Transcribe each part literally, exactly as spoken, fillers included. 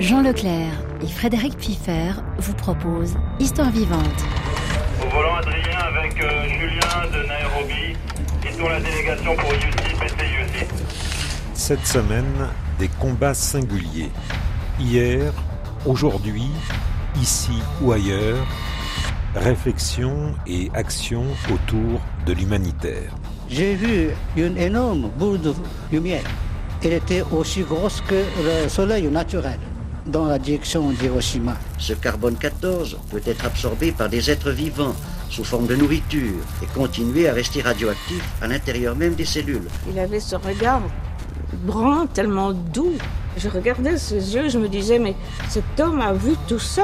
Jean Leclerc et Frédéric Piffer vous proposent Histoire vivante. Au volant Adrien avec euh, Julien de Nairobi, qui sont la délégation pour U C I P C U C. Cette semaine, des combats singuliers. Hier, aujourd'hui, ici ou ailleurs, réflexion et action autour de l'humanitaire. J'ai vu une énorme boule de lumière. Elle était aussi grosse que le soleil naturel dans la direction d'Hiroshima. Ce carbone quatorze peut être absorbé par des êtres vivants sous forme de nourriture et continuer à rester radioactif à l'intérieur même des cellules. Il avait ce regard brun, tellement doux. Je regardais ses yeux, je me disais, mais cet homme a vu tout ça.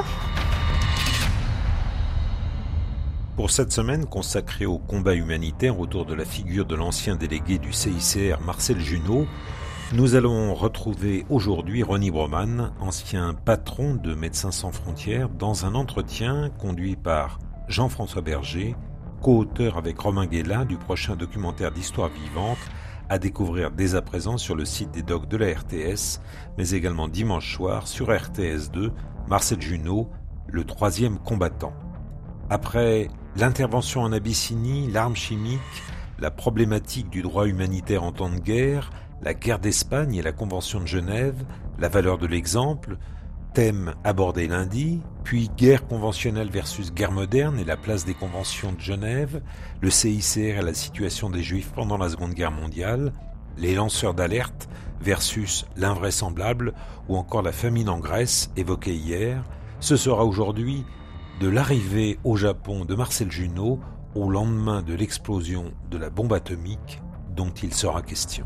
Pour cette semaine consacrée au combat humanitaire autour de la figure de l'ancien délégué du C I C R, Marcel Junot, nous allons retrouver aujourd'hui Ronnie Broman, ancien patron de Médecins sans frontières, dans un entretien conduit par Jean-François Berger, co-auteur avec Romain Guélin du prochain documentaire d'Histoire vivante, à découvrir dès à présent sur le site des docs de la R T S, mais également dimanche soir sur R T S deux, Marcel Junot, le troisième combattant. Après l'intervention en Abyssinie, l'arme chimique, la problématique du droit humanitaire en temps de guerre, la guerre d'Espagne et la Convention de Genève, la valeur de l'exemple, thème abordé lundi, puis guerre conventionnelle versus guerre moderne et la place des conventions de Genève, le C I C R et la situation des Juifs pendant la Seconde Guerre mondiale, les lanceurs d'alerte versus l'invraisemblable ou encore la famine en Grèce évoquée hier. Ce sera aujourd'hui de l'arrivée au Japon de Marcel Junot au lendemain de l'explosion de la bombe atomique dont il sera question.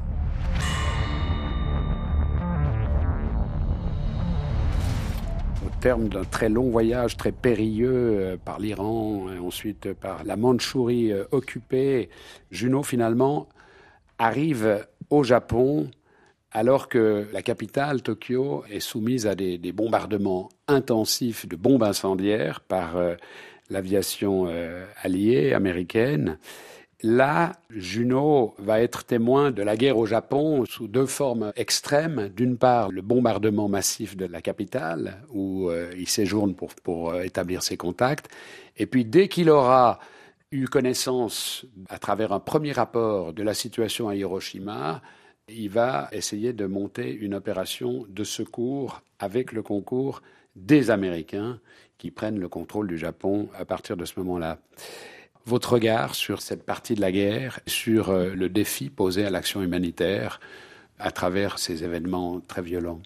Au terme d'un très long voyage, très périlleux par l'Iran et ensuite par la Mandchourie occupée, Junot finalement arrive au Japon alors que la capitale, Tokyo, est soumise à des, des bombardements intensifs de bombes incendiaires par euh, l'aviation euh, alliée américaine. Là, Junot va être témoin de la guerre au Japon sous deux formes extrêmes. D'une part, le bombardement massif de la capitale, où euh, il séjourne pour, pour euh, établir ses contacts. Et puis, dès qu'il aura eu connaissance, à travers un premier rapport, de la situation à Hiroshima, il va essayer de monter une opération de secours avec le concours des Américains qui prennent le contrôle du Japon à partir de ce moment-là. Votre regard sur cette partie de la guerre, sur le défi posé à l'action humanitaire à travers ces événements très violents?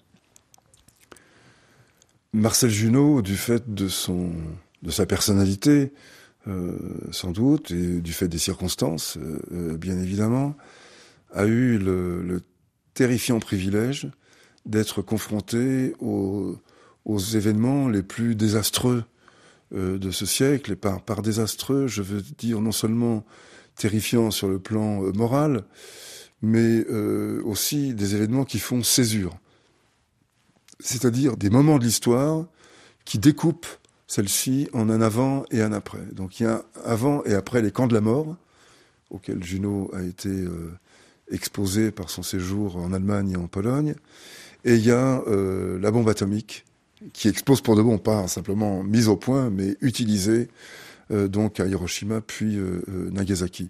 Marcel Junot, du fait de, son, de sa personnalité, euh, sans doute, et du fait des circonstances, euh, bien évidemment, a eu le, le terrifiant privilège d'être confronté aux, aux événements les plus désastreux euh, de ce siècle. Et par, par désastreux, je veux dire non seulement terrifiant sur le plan euh, moral, mais euh, aussi des événements qui font césure. C'est-à-dire des moments de l'histoire qui découpent celle-ci en un avant et un après. Donc il y a avant et après les camps de la mort, auxquels Junot a été euh, exposé par son séjour en Allemagne et en Pologne. Et il y a euh, la bombe atomique, qui expose pour de bon, pas simplement mise au point, mais utilisée euh, donc à Hiroshima puis euh, euh, Nagasaki.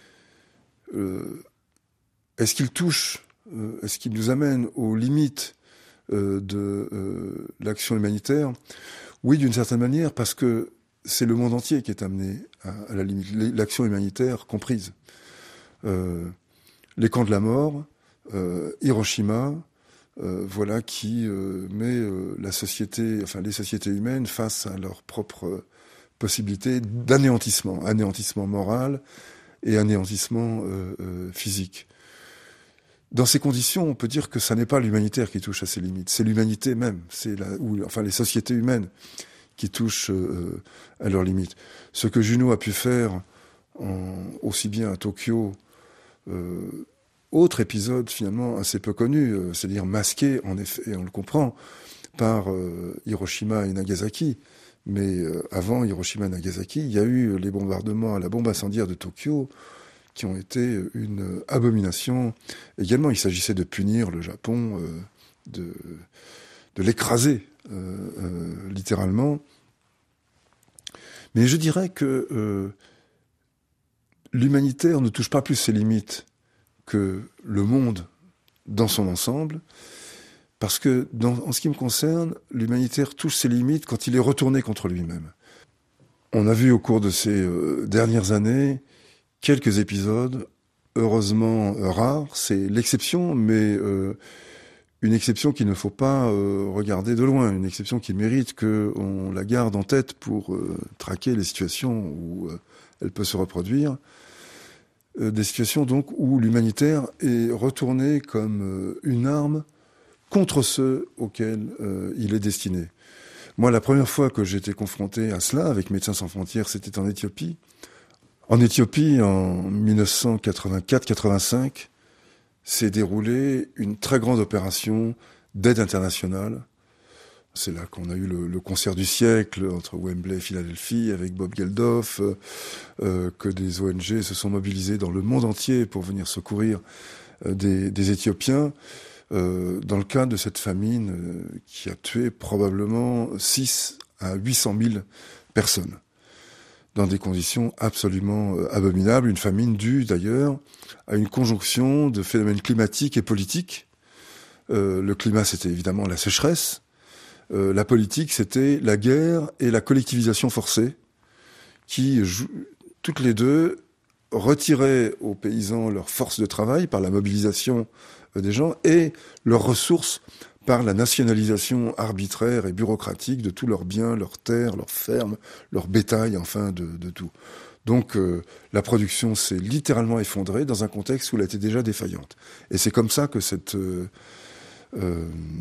Euh, est-ce qu'il touche, euh, est-ce qu'il nous amène aux limites euh, de euh, l'action humanitaire? Oui, d'une certaine manière, parce que c'est le monde entier qui est amené à, à la limite, l'action humanitaire comprise. Euh, Les camps de la mort, euh, Hiroshima, euh, voilà qui euh, met euh, la société, enfin les sociétés humaines face à leurs propres possibilités d'anéantissement, anéantissement moral et anéantissement euh, euh, physique. Dans ces conditions, on peut dire que ça n'est pas l'humanitaire qui touche à ses limites, c'est l'humanité même, c'est la, ou enfin les sociétés humaines qui touchent euh, à leurs limites. Ce que Junot a pu faire, en, aussi bien à Tokyo. Euh, autre épisode finalement assez peu connu, euh, c'est-à-dire masqué en effet, et on le comprend, par euh, Hiroshima et Nagasaki. Mais euh, avant Hiroshima et Nagasaki, il y a eu les bombardements à la bombe incendiaire de Tokyo qui ont été une abomination. Également, il s'agissait de punir le Japon euh, de, de l'écraser, euh, euh, littéralement. Mais je dirais que euh, l'humanitaire ne touche pas plus ses limites que le monde dans son ensemble, parce que, dans, en ce qui me concerne, l'humanitaire touche ses limites quand il est retourné contre lui-même. On a vu au cours de ces euh, dernières années quelques épisodes, heureusement euh, rares, c'est l'exception, mais euh, une exception qu'il ne faut pas euh, regarder de loin, une exception qui mérite qu'on la garde en tête pour euh, traquer les situations où euh, elle peut se reproduire. Euh, des situations donc où l'humanitaire est retourné comme euh, une arme contre ceux auxquels euh, il est destiné. Moi, la première fois que j'ai été confronté à cela avec Médecins sans frontières, c'était en Éthiopie. En Éthiopie, en dix-neuf cent quatre-vingt-quatre quatre-vingt-cinq, s'est déroulée une très grande opération d'aide internationale. C'est là qu'on a eu le, le concert du siècle entre Wembley et Philadelphie avec Bob Geldof, euh, que des O N G se sont mobilisées dans le monde entier pour venir secourir euh, des, des Éthiopiens. Euh, dans le cadre de cette famine euh, qui a tué probablement six à huit cent mille personnes, dans des conditions absolument euh, abominables, une famine due d'ailleurs à une conjonction de phénomènes climatiques et politiques. Euh, le climat, c'était évidemment la sécheresse, euh, la politique, c'était la guerre et la collectivisation forcée, qui, jou- toutes les deux, retiraient aux paysans leur force de travail par la mobilisation des gens et leurs ressources par la nationalisation arbitraire et bureaucratique de tous leurs biens, leurs terres, leurs fermes, leur bétail, enfin de, de tout. Donc euh, la production s'est littéralement effondrée dans un contexte où elle était déjà défaillante. Et c'est comme ça que cette euh, euh,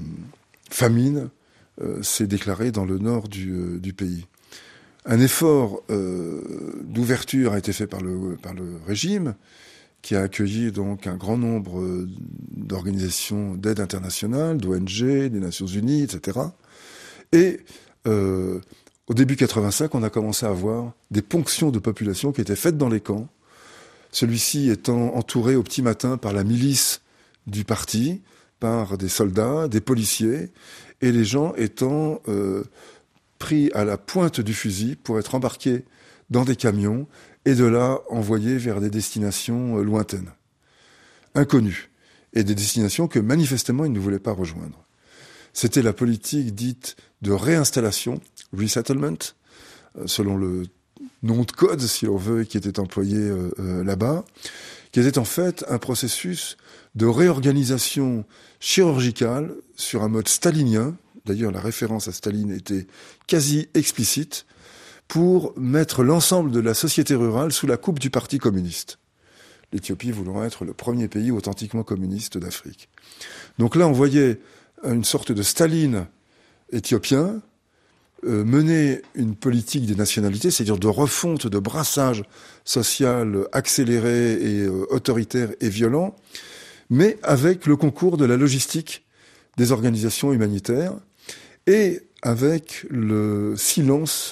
famine euh, s'est déclarée dans le nord du, euh, du pays. Un effort euh, d'ouverture a été fait par le, par le régime, qui a accueilli donc un grand nombre d'organisations d'aide internationale, d'O N G, des Nations Unies, et cetera. Et euh, au début quatre-vingt-cinq, on a commencé à voir des ponctions de population qui étaient faites dans les camps, celui-ci étant entouré au petit matin par la milice du parti, par des soldats, des policiers, et les gens étant euh, pris à la pointe du fusil pour être embarqués dans des camions et de là envoyés vers des destinations lointaines, inconnues, et des destinations que manifestement ils ne voulaient pas rejoindre. C'était la politique dite de réinstallation, resettlement, selon le nom de code, si l'on veut, qui était employé euh, euh, là-bas, qui était en fait un processus de réorganisation chirurgicale sur un mode stalinien. D'ailleurs, la référence à Staline était quasi explicite, pour mettre l'ensemble de la société rurale sous la coupe du Parti communiste. L'Éthiopie voulant être le premier pays authentiquement communiste d'Afrique. Donc là, on voyait une sorte de Staline éthiopien euh, mener une politique des nationalités, c'est-à-dire de refonte, de brassage social accéléré et euh, autoritaire et violent, mais avec le concours de la logistique des organisations humanitaires et avec le silence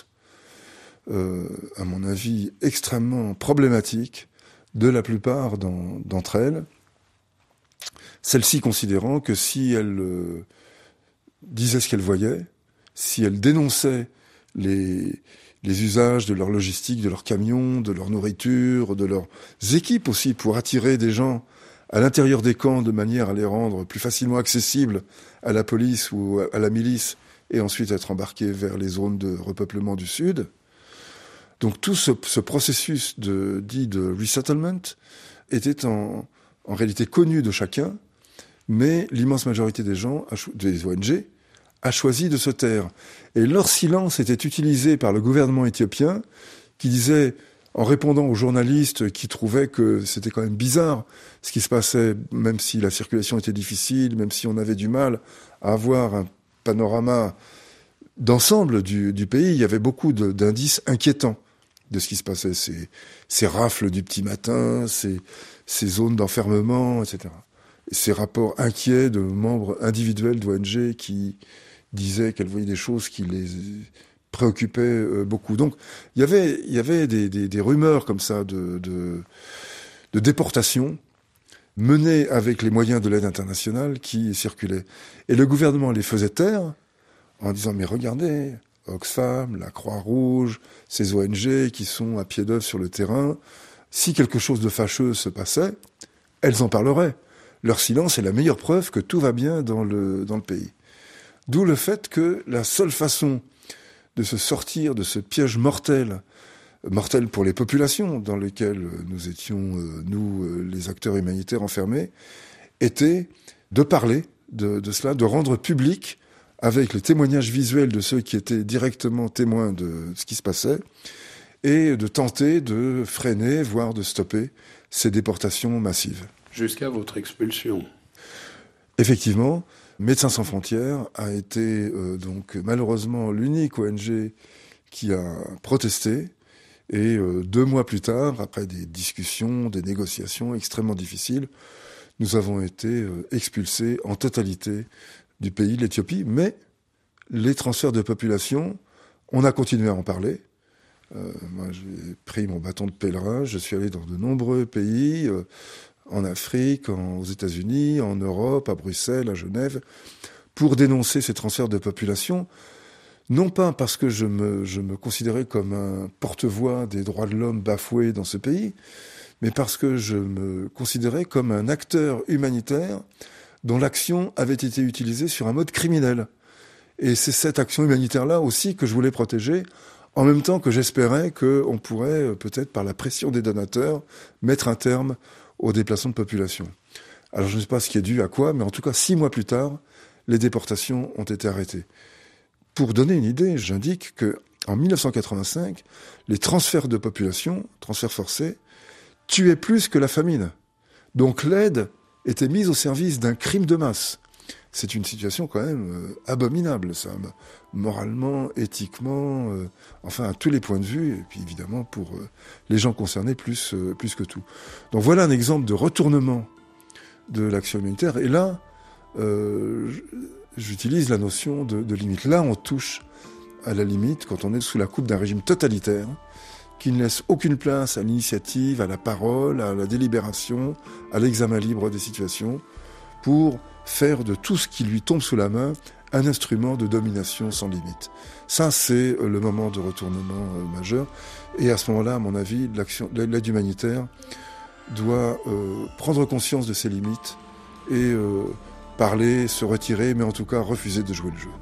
Euh, à mon avis, extrêmement problématique de la plupart dans, d'entre elles, celles-ci considérant que si elles euh, disaient ce qu'elles voyaient, si elles dénonçaient les, les usages de leur logistique, de leurs camions, de leur nourriture, de leurs équipes aussi, pour attirer des gens à l'intérieur des camps de manière à les rendre plus facilement accessibles à la police ou à la milice, et ensuite être embarqués vers les zones de repeuplement du Sud. Donc tout ce, ce processus de, dit de resettlement était en, en réalité connu de chacun, mais l'immense majorité des gens, des O N G, a choisi de se taire. Et leur silence était utilisé par le gouvernement éthiopien, qui disait, en répondant aux journalistes qui trouvaient que c'était quand même bizarre ce qui se passait, même si la circulation était difficile, même si on avait du mal à avoir un panorama d'ensemble du, du pays, il y avait beaucoup de, d'indices inquiétants de ce qui se passait, ces, ces rafles du petit matin, ces, ces zones d'enfermement, et cetera. Et ces rapports inquiets de membres individuels d'O N G qui disaient qu'elles voyaient des choses qui les préoccupaient beaucoup. Donc, il y avait, il y avait des, des, des rumeurs comme ça de, de, de déportation menés avec les moyens de l'aide internationale qui circulaient. Et le gouvernement les faisait taire en disant « mais regardez, Oxfam, la Croix-Rouge, ces O N G qui sont à pied d'œuvre sur le terrain, si quelque chose de fâcheux se passait, elles en parleraient. Leur silence est la meilleure preuve que tout va bien dans le, dans le pays. » D'où le fait que la seule façon de se sortir de ce piège mortel, mortel pour les populations dans lesquelles nous étions, nous, les acteurs humanitaires enfermés, était de parler de, de cela, de rendre public, avec les témoignages visuels de ceux qui étaient directement témoins de ce qui se passait, et de tenter de freiner, voire de stopper ces déportations massives. Jusqu'à votre expulsion. Effectivement, Médecins sans frontières a été euh, donc malheureusement l'unique O N G qui a protesté. Et euh, deux mois plus tard, après des discussions, des négociations extrêmement difficiles, nous avons été euh, expulsés en totalité du pays, l'Éthiopie. Mais les transferts de population, on a continué à en parler. Euh, moi, j'ai pris mon bâton de pèlerin, je suis allé dans de nombreux pays, euh, en Afrique, en, aux États-Unis, en Europe, à Bruxelles, à Genève, pour dénoncer ces transferts de population. Non pas parce que je me, je me considérais comme un porte-voix des droits de l'homme bafoués dans ce pays, mais parce que je me considérais comme un acteur humanitaire dont l'action avait été utilisée sur un mode criminel. Et c'est cette action humanitaire-là aussi que je voulais protéger, en même temps que j'espérais qu'on pourrait, peut-être par la pression des donateurs, mettre un terme au déplacement de population. Alors je ne sais pas ce qui est dû à quoi, mais en tout cas, six mois plus tard, les déportations ont été arrêtées. Pour donner une idée, j'indique qu'en mille neuf cent quatre-vingt-cinq, les transferts de population, transferts forcés, tuaient plus que la famine. Donc l'aide était mise au service d'un crime de masse. C'est une situation quand même euh, abominable, ça, moralement, éthiquement, euh, enfin à tous les points de vue, et puis évidemment pour euh, les gens concernés plus, euh, plus que tout. Donc voilà un exemple de retournement de l'action humanitaire. Et là, euh, j'utilise la notion de, de limite. Là, on touche à la limite quand on est sous la coupe d'un régime totalitaire qui ne laisse aucune place à l'initiative, à la parole, à la délibération, à l'examen libre des situations, pour faire de tout ce qui lui tombe sous la main un instrument de domination sans limite. Ça, c'est le moment de retournement euh, majeur. Et à ce moment-là, à mon avis, l'action, l'aide humanitaire doit euh, prendre conscience de ses limites et euh, parler, se retirer, mais en tout cas refuser de jouer le jeu.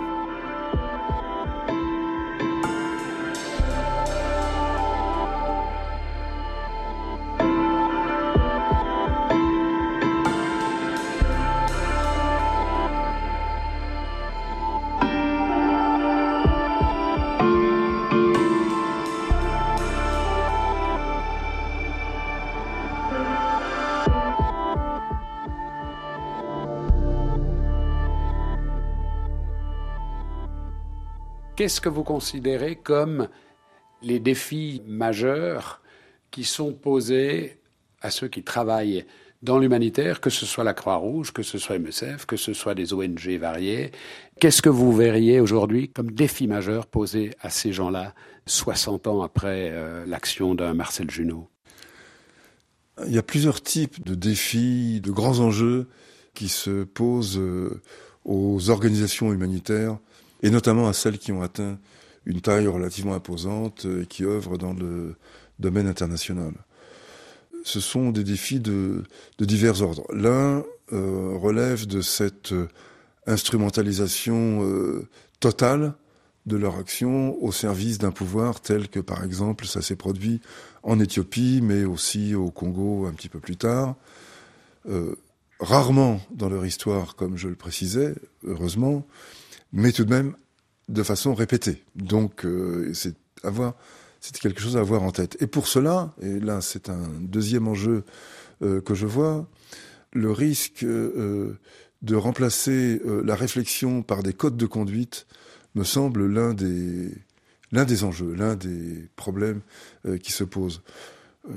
Qu'est-ce que vous considérez comme les défis majeurs qui sont posés à ceux qui travaillent dans l'humanitaire, que ce soit la Croix-Rouge, que ce soit M S F, que ce soit des O N G variés? Qu'est-ce que vous verriez aujourd'hui comme défi majeur posé à ces gens-là, soixante ans après euh, l'action d'un Marcel Junot? Il y a plusieurs types de défis, de grands enjeux qui se posent aux organisations humanitaires, et notamment à celles qui ont atteint une taille relativement imposante et qui œuvrent dans le domaine international. Ce sont des défis de, de divers ordres. L'un euh, relève de cette instrumentalisation euh, totale de leur action au service d'un pouvoir tel que, par exemple, ça s'est produit en Éthiopie, mais aussi au Congo un petit peu plus tard. Euh, rarement dans leur histoire, comme je le précisais, heureusement, mais tout de même de façon répétée. Donc, euh, c'est avoir, c'est quelque chose à avoir en tête. Et pour cela, et là c'est un deuxième enjeu euh, que je vois, le risque euh, de remplacer euh, la réflexion par des codes de conduite me semble l'un des, l'un des enjeux, l'un des problèmes euh, qui se posent. Euh,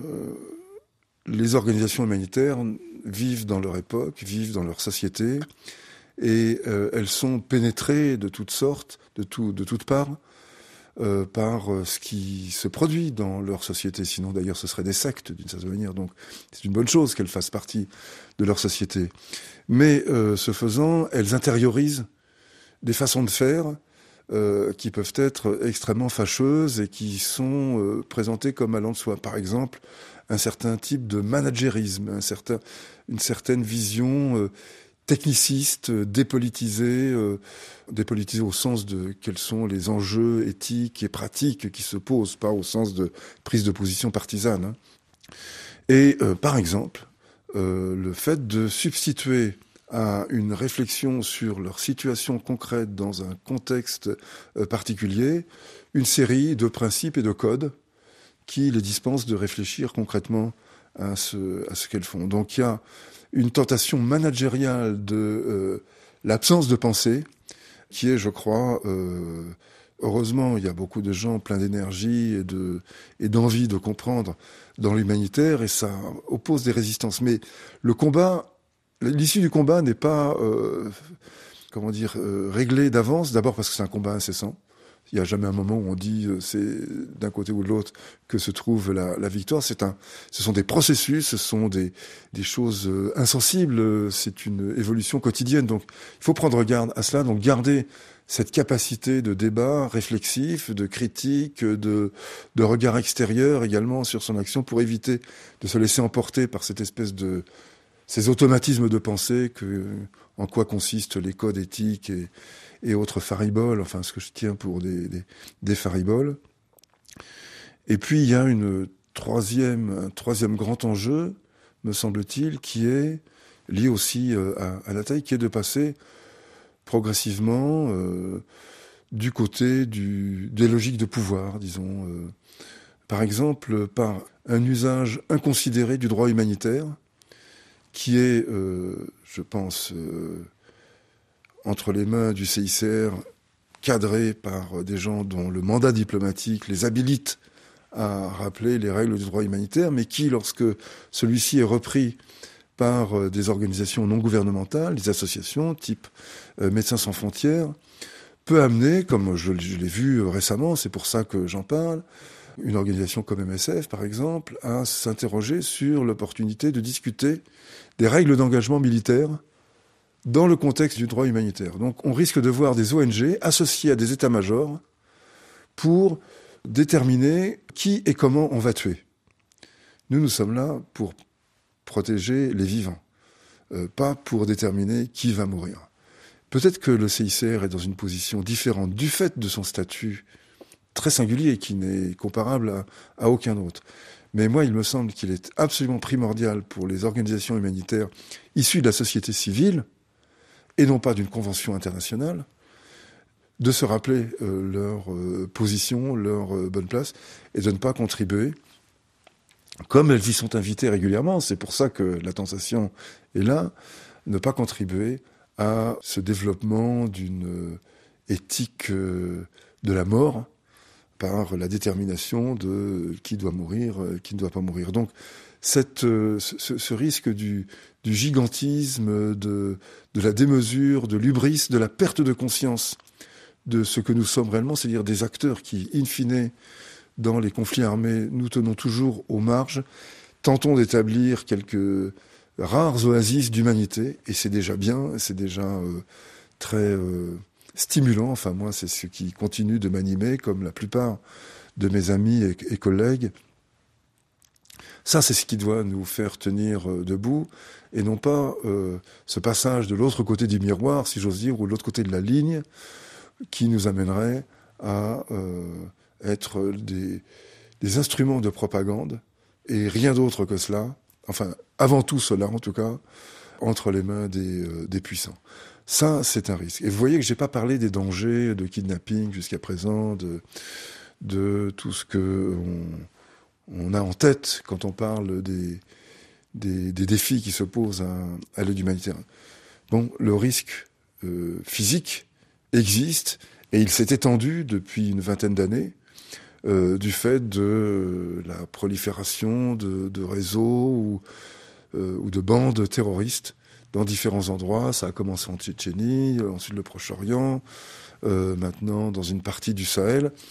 les organisations humanitaires vivent dans leur époque, vivent dans leur société, et euh, elles sont pénétrées de toutes sortes, de, tout, de toutes parts, euh, par euh, ce qui se produit dans leur société. Sinon, d'ailleurs, ce seraient des sectes, d'une certaine manière. Donc, c'est une bonne chose qu'elles fassent partie de leur société. Mais, euh, ce faisant, elles intériorisent des façons de faire euh, qui peuvent être extrêmement fâcheuses et qui sont euh, présentées comme allant de soi. Par exemple, un certain type de managérisme, un certain, une certaine vision euh, techniciste, dépolitisée, euh, dépolitisée au sens de quels sont les enjeux éthiques et pratiques qui se posent, pas au sens de prise de position partisane. Hein. Et euh, par exemple, euh, le fait de substituer à une réflexion sur leur situation concrète dans un contexte euh, particulier, une série de principes et de codes qui les dispensent de réfléchir concrètement à ce, à ce qu'elles font. Donc il y a une tentation managériale de euh, l'absence de pensée qui est, je crois, euh, heureusement, il y a beaucoup de gens pleins d'énergie et, de, et d'envie de comprendre dans l'humanitaire et ça oppose des résistances. Mais le combat, l'issue du combat n'est pas, euh, comment dire, euh, réglée d'avance, d'abord parce que c'est un combat incessant. Il n'y a jamais un moment où on dit euh, c'est d'un côté ou de l'autre que se trouve la, la victoire. C'est un, ce sont des processus, ce sont des, des choses euh, insensibles. C'est une évolution quotidienne. Donc, il faut prendre garde à cela. Donc, garder cette capacité de débat réflexif, de critique, de, de regard extérieur également sur son action pour éviter de se laisser emporter par cette espèce de ces automatismes de pensée que en quoi consistent les codes éthiques et et autres fariboles, enfin ce que je tiens pour des, des, des fariboles. Et puis il y a une troisième, un troisième grand enjeu, me semble-t-il, qui est lié aussi euh, à, à la taille, qui est de passer progressivement euh, du côté du, des logiques de pouvoir, disons. Euh, par exemple, par un usage inconsidéré du droit humanitaire, qui est, euh, je pense... Euh, entre les mains du C I C R, cadré par des gens dont le mandat diplomatique les habilite à rappeler les règles du droit humanitaire, mais qui, lorsque celui-ci est repris par des organisations non gouvernementales, des associations type euh, Médecins sans frontières, peut amener, comme je, je l'ai vu récemment, c'est pour ça que j'en parle, une organisation comme M S F, par exemple, à s'interroger sur l'opportunité de discuter des règles d'engagement militaire dans le contexte du droit humanitaire. Donc on risque de voir des O N G associées à des états-majors pour déterminer qui et comment on va tuer. Nous, nous sommes là pour protéger les vivants, euh, pas pour déterminer qui va mourir. Peut-être que le C I C R est dans une position différente du fait de son statut très singulier qui n'est comparable à, à aucun autre. Mais moi, il me semble qu'il est absolument primordial pour les organisations humanitaires issues de la société civile et non pas d'une convention internationale, de se rappeler euh, leur euh, position, leur euh, bonne place, et de ne pas contribuer, comme elles y sont invitées régulièrement, c'est pour ça que la tentation est là, ne pas contribuer à ce développement d'une euh, éthique euh, de la mort par la détermination de qui doit mourir, euh, qui ne doit pas mourir. Donc, cette, euh, ce, ce risque du, du gigantisme, de, de la démesure, de l'hubris, de la perte de conscience de ce que nous sommes réellement, c'est-à-dire des acteurs qui, in fine, dans les conflits armés, nous tenons toujours aux marges, tentons d'établir quelques rares oasis d'humanité, et c'est déjà bien, c'est déjà euh, très euh, stimulant. Enfin, moi, c'est ce qui continue de m'animer, comme la plupart de mes amis et, et collègues. Ça, c'est ce qui doit nous faire tenir euh, debout, et non pas euh, ce passage de l'autre côté du miroir, si j'ose dire, ou de l'autre côté de la ligne, qui nous amènerait à euh, être des, des instruments de propagande, et rien d'autre que cela, enfin, avant tout cela, en tout cas, entre les mains des, euh, des puissants. Ça, c'est un risque. Et vous voyez que j'ai pas parlé des dangers de kidnapping jusqu'à présent, de, de tout ce que on, on a en tête quand on parle des, des, des défis qui se posent à, à l'aide humanitaire. Bon, le risque euh, physique existe, et il s'est étendu depuis une vingtaine d'années euh, du fait de euh, la prolifération de, de réseaux ou, euh, ou de bandes terroristes dans différents endroits. Ça a commencé en Tchétchénie, ensuite le Proche-Orient, euh, maintenant dans une partie du Sahel.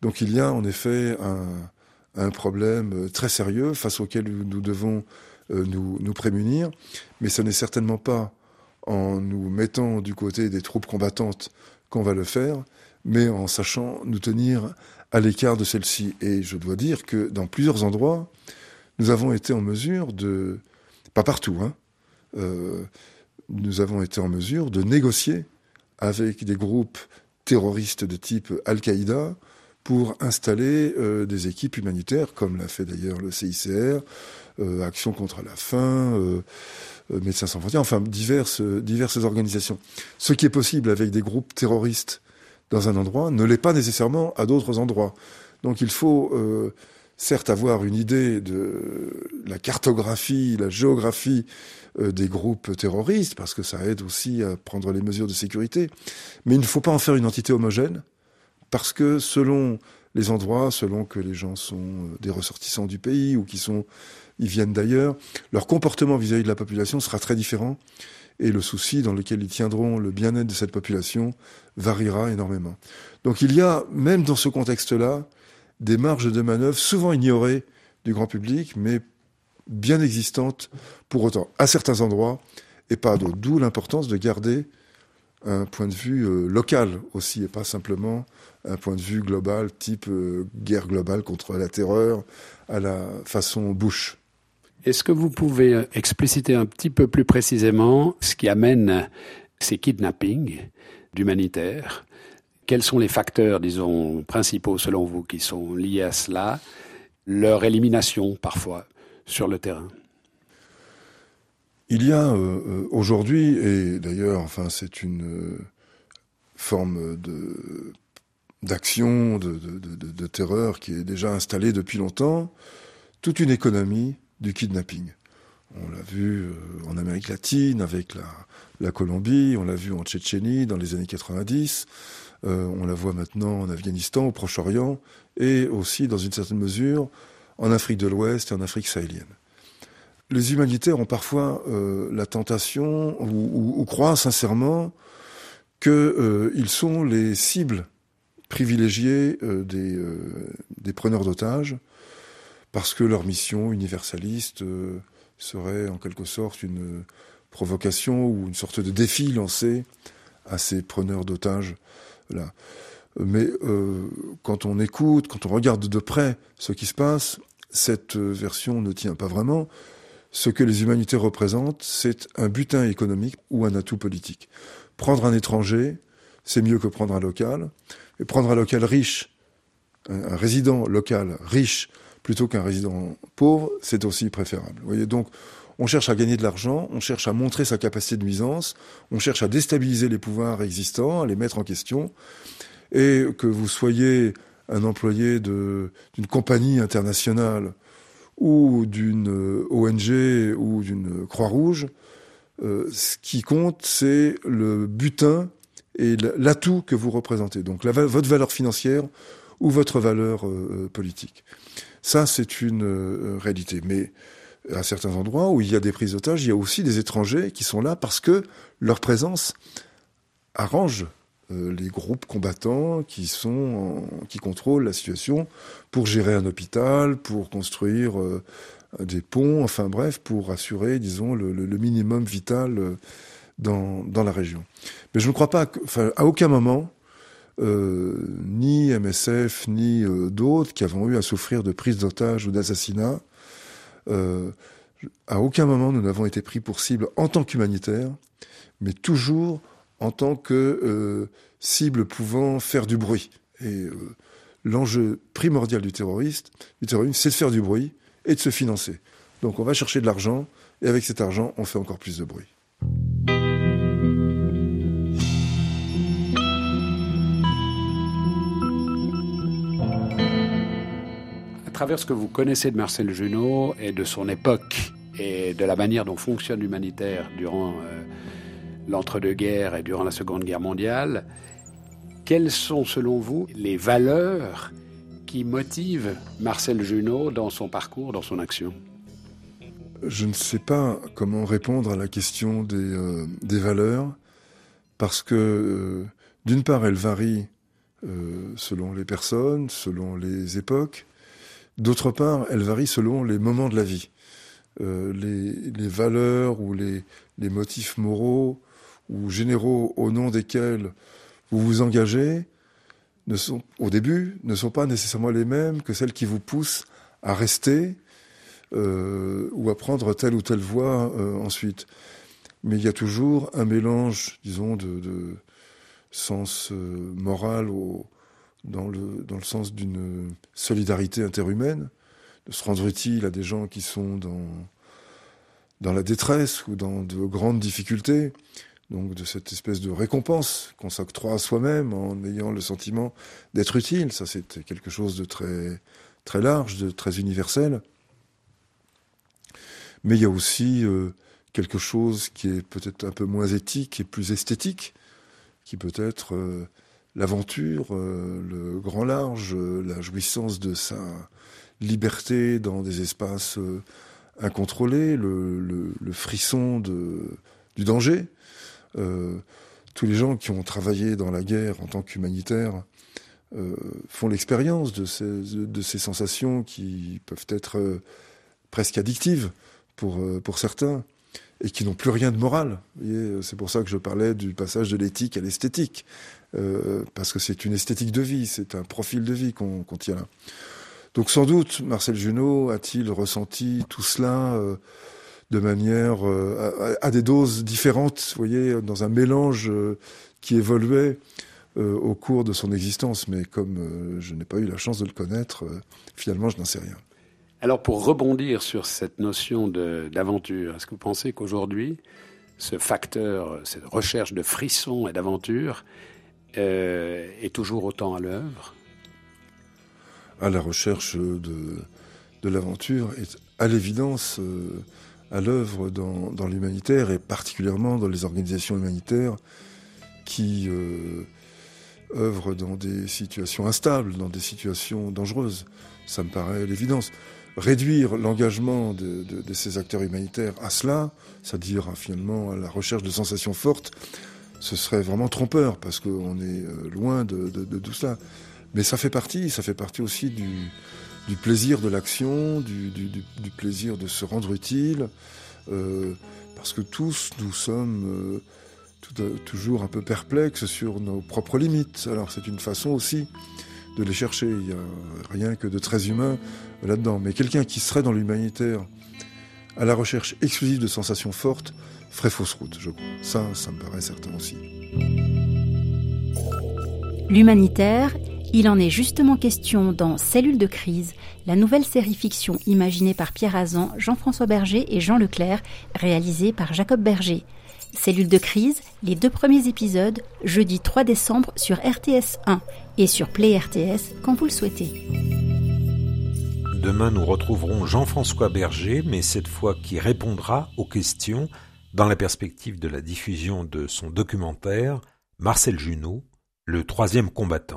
Donc il y a en effet un, un problème très sérieux face auquel nous devons euh, nous, nous prémunir, mais ce n'est certainement pas en nous mettant du côté des troupes combattantes qu'on va le faire, mais en sachant nous tenir à l'écart de celles-ci. Et je dois dire que dans plusieurs endroits, nous avons été en mesure de, pas partout, hein, euh, nous avons été en mesure de négocier avec des groupes terroristes de type Al-Qaïda pour installer euh, des équipes humanitaires, comme l'a fait d'ailleurs le C I C R, euh, Action contre la faim, euh, euh, Médecins sans frontières, enfin diverses, diverses organisations. Ce qui est possible avec des groupes terroristes dans un endroit ne l'est pas nécessairement à d'autres endroits. Donc il faut euh, certes avoir une idée de la cartographie, la géographie euh, des groupes terroristes, parce que ça aide aussi à prendre les mesures de sécurité, mais il ne faut pas en faire une entité homogène, parce que selon les endroits, selon que les gens sont des ressortissants du pays ou qui sont, ils viennent d'ailleurs, leur comportement vis-à-vis de la population sera très différent et le souci dans lequel ils tiendront le bien-être de cette population variera énormément. Donc il y a, même dans ce contexte-là, des marges de manœuvre souvent ignorées du grand public, mais bien existantes pour autant, à certains endroits et pas à d'autres. D'où l'importance de garder un point de vue euh, local aussi, et pas simplement un point de vue global, type euh, guerre globale contre la terreur, à la façon Bush. Est-ce que vous pouvez expliciter un petit peu plus précisément ce qui amène ces kidnappings d'humanitaires? Quels sont les facteurs, disons, principaux selon vous qui sont liés à cela? Leur élimination, parfois, sur le terrain? Il y a euh, aujourd'hui, et d'ailleurs, enfin, c'est une euh, forme de, d'action, de, de, de, de terreur qui est déjà installée depuis longtemps, toute une économie du kidnapping. On l'a vu euh, en Amérique latine avec la, la Colombie, on l'a vu en Tchétchénie dans les années quatre-vingt-dix, euh, on la voit maintenant en Afghanistan, au Proche-Orient, et aussi, dans une certaine mesure, en Afrique de l'Ouest et en Afrique sahélienne. Les humanitaires ont parfois euh, la tentation, ou, ou, ou croient sincèrement, qu'ils euh, sont les cibles privilégiées euh, des, euh, des preneurs d'otages, parce que leur mission universaliste euh, serait en quelque sorte une provocation ou une sorte de défi lancé à ces preneurs d'otages là. Mais euh, quand on écoute, quand on regarde de près ce qui se passe, cette version ne tient pas vraiment. Ce que les humanitaires représentent, c'est un butin économique ou un atout politique. Prendre un étranger, c'est mieux que prendre un local. Et prendre un local riche, un, un résident local riche, plutôt qu'un résident pauvre, c'est aussi préférable. Vous voyez, donc, on cherche à gagner de l'argent, on cherche à montrer sa capacité de nuisance, on cherche à déstabiliser les pouvoirs existants, à les mettre en question, et que vous soyez un employé de, d'une compagnie internationale ou d'une O N G ou d'une Croix-Rouge, euh, ce qui compte, c'est le butin et l'atout que vous représentez. Donc la, votre valeur financière ou votre valeur euh, politique. Ça, c'est une euh, réalité. Mais à certains endroits où il y a des prises d'otages, il y a aussi des étrangers qui sont là parce que leur présence arrange euh, les groupes combattants qui sont en, qui contrôlent la situation pour gérer un hôpital, pour construire euh, des ponts, enfin bref, pour assurer, disons, le, le, le minimum vital euh, dans, dans la région. Mais je ne crois pas, que, enfin, à aucun moment, Euh, ni M S F, ni euh, d'autres qui avons eu à souffrir de prises d'otages ou d'assassinats, euh, à aucun moment nous n'avons été pris pour cible en tant qu'humanitaires, mais toujours en tant que euh, cible pouvant faire du bruit. Et euh, l'enjeu primordial du terroriste, du terrorisme, c'est de faire du bruit et de se financer. Donc on va chercher de l'argent, et avec cet argent, on fait encore plus de bruit. À travers ce que vous connaissez de Marcel Junot et de son époque et de la manière dont fonctionne l'humanitaire durant euh, l'entre-deux-guerres et durant la Seconde Guerre mondiale, quelles sont selon vous les valeurs qui motivent Marcel Junot dans son parcours, dans son action? Je ne sais pas comment répondre à la question des, euh, des valeurs, parce que euh, d'une part elles varient euh, selon les personnes, selon les époques. D'autre part, elle varie selon les moments de la vie. Euh, les, les valeurs ou les, les motifs moraux ou généraux au nom desquels vous vous engagez, ne sont, au début, ne sont pas nécessairement les mêmes que celles qui vous poussent à rester euh, ou à prendre telle ou telle voie euh, ensuite. Mais il y a toujours un mélange, disons, de, de sens euh, moral au, dans, le, dans le sens d'une solidarité interhumaine, de se rendre utile à des gens qui sont dans, dans la détresse ou dans de grandes difficultés. Donc de cette espèce de récompense qu'on s'octroie à soi-même en ayant le sentiment d'être utile. Ça, c'est quelque chose de très, très large, de très universel. Mais il y a aussi euh, quelque chose qui est peut-être un peu moins éthique et plus esthétique, qui peut être euh, l'aventure, euh, le grand large, euh, la jouissance de sa liberté dans des espaces euh, incontrôlés, le, le, le frisson de, du danger. Euh, tous les gens qui ont travaillé dans la guerre en tant qu'humanitaires euh, font l'expérience de ces, de ces sensations qui peuvent être euh, presque addictives pour, euh, pour certains et qui n'ont plus rien de moral. Vous voyez, c'est pour ça que je parlais du passage de l'éthique à l'esthétique, euh, parce que c'est une esthétique de vie, c'est un profil de vie qu'on, qu'on tient là. Donc sans doute, Marcel Junot a-t-il ressenti tout cela euh, de manière euh, à, à des doses différentes, vous voyez, dans un mélange euh, qui évoluait euh, au cours de son existence. Mais comme euh, je n'ai pas eu la chance de le connaître, euh, finalement, je n'en sais rien. Alors, pour rebondir sur cette notion de, d'aventure, est-ce que vous pensez qu'aujourd'hui, ce facteur, cette recherche de frissons et d'aventure euh, est toujours autant à l'œuvre ? À la recherche de, de l'aventure est à l'évidence euh, à l'œuvre dans, dans l'humanitaire et particulièrement dans les organisations humanitaires qui euh, œuvrent dans des situations instables, dans des situations dangereuses. Ça me paraît l'évidence. Réduire l'engagement de, de, de ces acteurs humanitaires à cela, c'est-à-dire à, finalement à la recherche de sensations fortes, ce serait vraiment trompeur parce qu'on est loin de, de, de tout cela. Mais ça fait partie, ça fait partie aussi du, du plaisir de l'action, du, du, du, du plaisir de se rendre utile, euh, parce que tous, nous sommes euh, tout, euh, toujours un peu perplexes sur nos propres limites. Alors c'est une façon aussi de les chercher. Il n'y a rien que de très humain là-dedans. Mais quelqu'un qui serait dans l'humanitaire à la recherche exclusive de sensations fortes ferait fausse route, je crois. Ça, ça me paraît certain aussi. L'humanitaire, il en est justement question dans Cellules de crise, la nouvelle série fiction imaginée par Pierre Hazan, Jean-François Berger et Jean Leclerc, réalisée par Jacob Berger. Cellules de crise, les deux premiers épisodes, jeudi trois décembre sur R T S un et sur Play R T S quand vous le souhaitez. Demain, nous retrouverons Jean-François Berger, mais cette fois qui répondra aux questions dans la perspective de la diffusion de son documentaire Marcel Junot, le troisième combattant.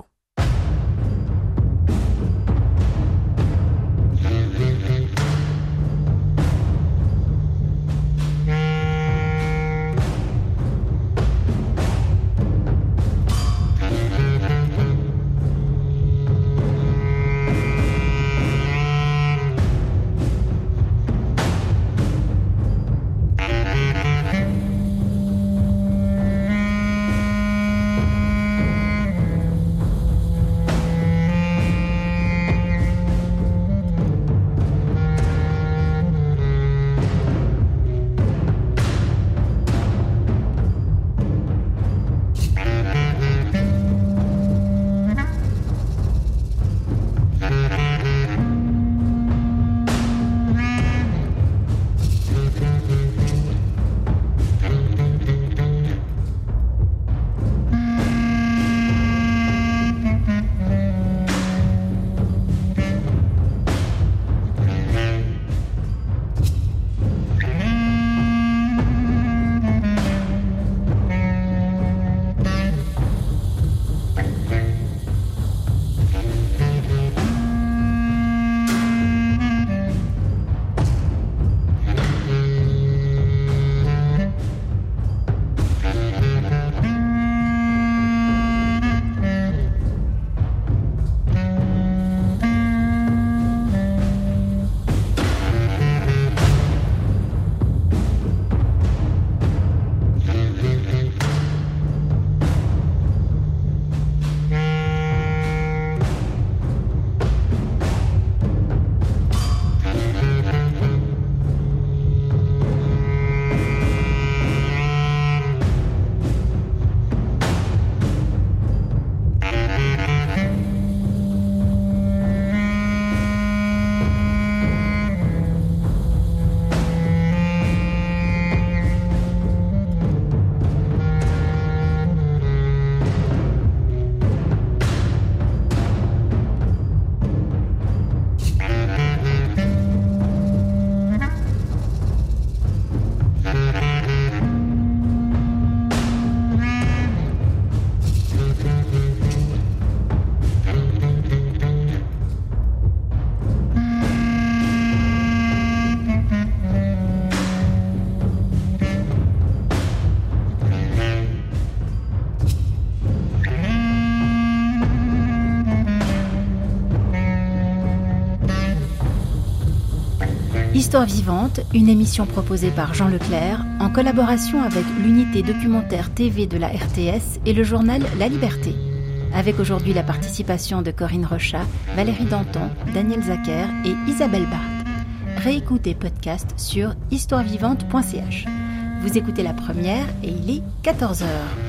Histoire vivante, une émission proposée par Jean Leclerc en collaboration avec l'unité documentaire T V de la R T S et le journal La Liberté. Avec aujourd'hui la participation de Corinne Rochat, Valérie Danton, Daniel Zacher et Isabelle Barthes. Réécoutez podcast sur histoire vivante point c h. Vous écoutez la première et il est quatorze heures.